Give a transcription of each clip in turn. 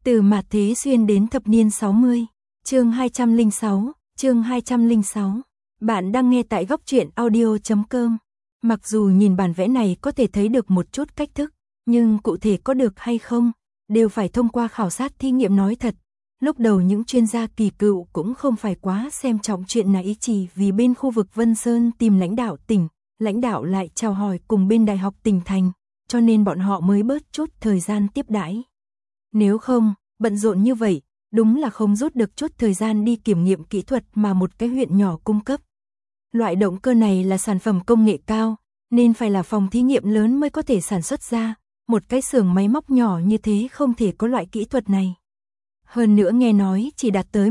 Từ mạt thế xuyên đến thập niên 60, chương 206. Bạn đang nghe tại góc truyện audio.com. Mặc dù nhìn bản vẽ này có thể thấy được một chút cách thức, nhưng cụ thể có được hay không, đều phải thông qua khảo sát thí nghiệm. Nói thật, lúc đầu những chuyên gia kỳ cựu cũng không phải quá xem trọng chuyện này, chỉ vì bên khu vực Vân Sơn tìm lãnh đạo tỉnh, lãnh đạo lại chào hỏi cùng bên đại học tỉnh thành, cho nên bọn họ mới bớt chút thời gian tiếp đãi. Nếu không, bận rộn như vậy, đúng là không rút được chút thời gian đi kiểm nghiệm kỹ thuật mà một cái huyện nhỏ cung cấp. Loại động cơ này là sản phẩm công nghệ cao, nên phải là phòng thí nghiệm lớn mới có thể sản xuất ra, một cái xưởng máy móc nhỏ như thế không thể có loại kỹ thuật này. Hơn nữa nghe nói chỉ đạt tới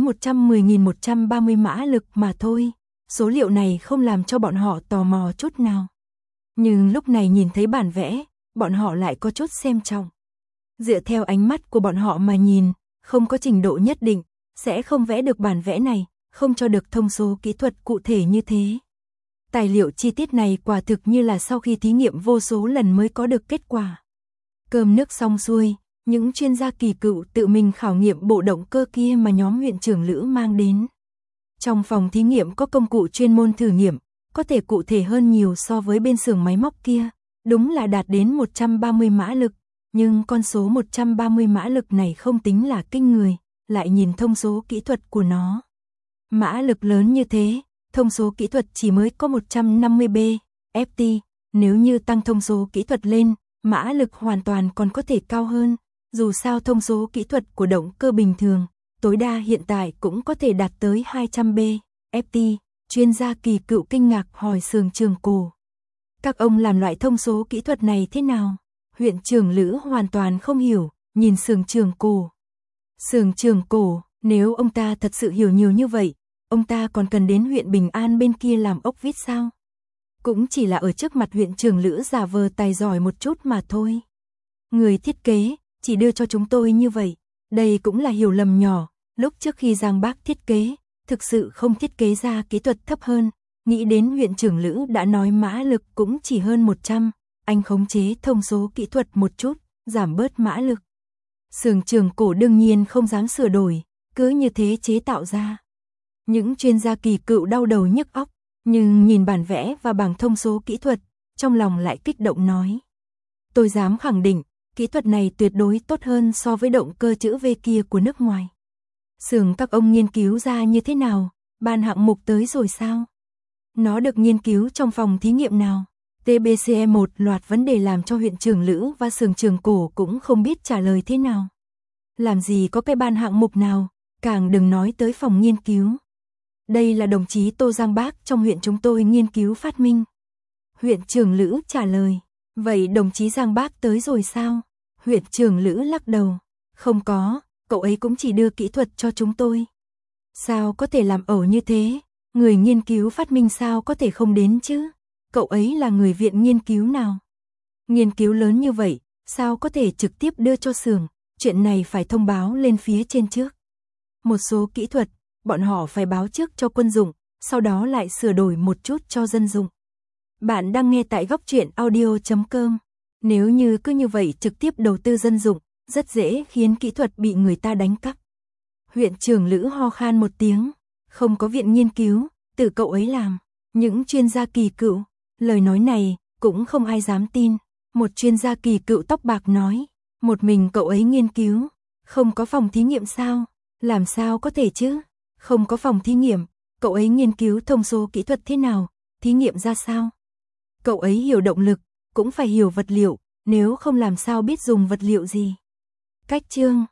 110.130 mã lực mà thôi, số liệu này không làm cho bọn họ tò mò chút nào. Nhưng lúc này nhìn thấy bản vẽ, bọn họ lại có chút xem trọng. Dựa theo ánh mắt của bọn họ mà nhìn, không có trình độ nhất định, sẽ không vẽ được bản vẽ này, không cho được thông số kỹ thuật cụ thể như thế. Tài liệu chi tiết này quả thực như là sau khi thí nghiệm vô số lần mới có được kết quả. Cơm nước xong xuôi, những chuyên gia kỳ cựu tự mình khảo nghiệm bộ động cơ kia mà nhóm huyện trưởng Lữ mang đến. Trong phòng thí nghiệm có công cụ chuyên môn thử nghiệm, có thể cụ thể hơn nhiều so với bên xưởng máy móc kia, đúng là đạt đến 130 mã lực. Nhưng con số 130 mã lực này không tính là kinh người, lại nhìn thông số kỹ thuật của nó. Mã lực lớn như thế, thông số kỹ thuật chỉ mới có 150B, FT, nếu như tăng thông số kỹ thuật lên, mã lực hoàn toàn còn có thể cao hơn, dù sao thông số kỹ thuật của động cơ bình thường, tối đa hiện tại cũng có thể đạt tới 200B, FT, chuyên gia kỳ cựu kinh ngạc hỏi Sường Trường Cổ. Các ông làm loại thông số kỹ thuật này thế nào? Huyện trưởng Lữ hoàn toàn không hiểu, nhìn Sường Trường Cổ. Sường Trường Cổ, nếu ông ta thật sự hiểu nhiều như vậy, ông ta còn cần đến huyện Bình An bên kia làm ốc vít sao? Cũng chỉ là ở trước mặt huyện trưởng Lữ giả vờ tài giỏi một chút mà thôi. Người thiết kế, chỉ đưa cho chúng tôi như vậy, đây cũng là hiểu lầm nhỏ, lúc trước khi Giang Bác thiết kế, thực sự không thiết kế ra kỹ thuật thấp hơn, nghĩ đến huyện trưởng Lữ đã nói mã lực cũng chỉ hơn 100. Anh khống chế thông số kỹ thuật một chút, giảm bớt mã lực. Sường Trường Cổ đương nhiên không dám sửa đổi, cứ như thế chế tạo ra. Những chuyên gia kỳ cựu đau đầu nhức óc, nhưng nhìn bản vẽ và bảng thông số kỹ thuật, trong lòng lại kích động nói. Tôi dám khẳng định, kỹ thuật này tuyệt đối tốt hơn so với động cơ chữ V kia của nước ngoài. Sường các ông nghiên cứu ra như thế nào, ban hạng mục tới rồi sao? Nó được nghiên cứu trong phòng thí nghiệm nào? TBCE một loạt vấn đề làm cho huyện trưởng Lữ và Sường Trường Cổ cũng không biết trả lời thế nào. Làm gì có cái ban hạng mục nào, càng đừng nói tới phòng nghiên cứu. Đây là đồng chí Tô Giang Bác trong huyện chúng tôi nghiên cứu phát minh. Huyện trưởng Lữ trả lời, vậy đồng chí Giang Bác tới rồi sao? Huyện trưởng Lữ lắc đầu, không có, cậu ấy cũng chỉ đưa kỹ thuật cho chúng tôi. Sao có thể làm ẩu như thế, người nghiên cứu phát minh sao có thể không đến chứ? Cậu ấy là người viện nghiên cứu nào? Nghiên cứu lớn như vậy, sao có thể trực tiếp đưa cho xưởng, chuyện này phải thông báo lên phía trên trước. Một số kỹ thuật, bọn họ phải báo trước cho quân dụng, sau đó lại sửa đổi một chút cho dân dụng. Bạn đang nghe tại góc truyện audio.com. Nếu như cứ như vậy trực tiếp đầu tư dân dụng, rất dễ khiến kỹ thuật bị người ta đánh cắp. Huyện trưởng Lữ ho khan một tiếng, không có viện nghiên cứu, tự cậu ấy làm. Những chuyên gia kỳ cựu, lời nói này cũng không ai dám tin. Một chuyên gia kỳ cựu tóc bạc nói, một mình cậu ấy nghiên cứu, không có phòng thí nghiệm sao? Làm sao có thể chứ? Không có phòng thí nghiệm, cậu ấy nghiên cứu thông số kỹ thuật thế nào, thí nghiệm ra sao? Cậu ấy hiểu động lực, cũng phải hiểu vật liệu, nếu không làm sao biết dùng vật liệu gì. Cách chương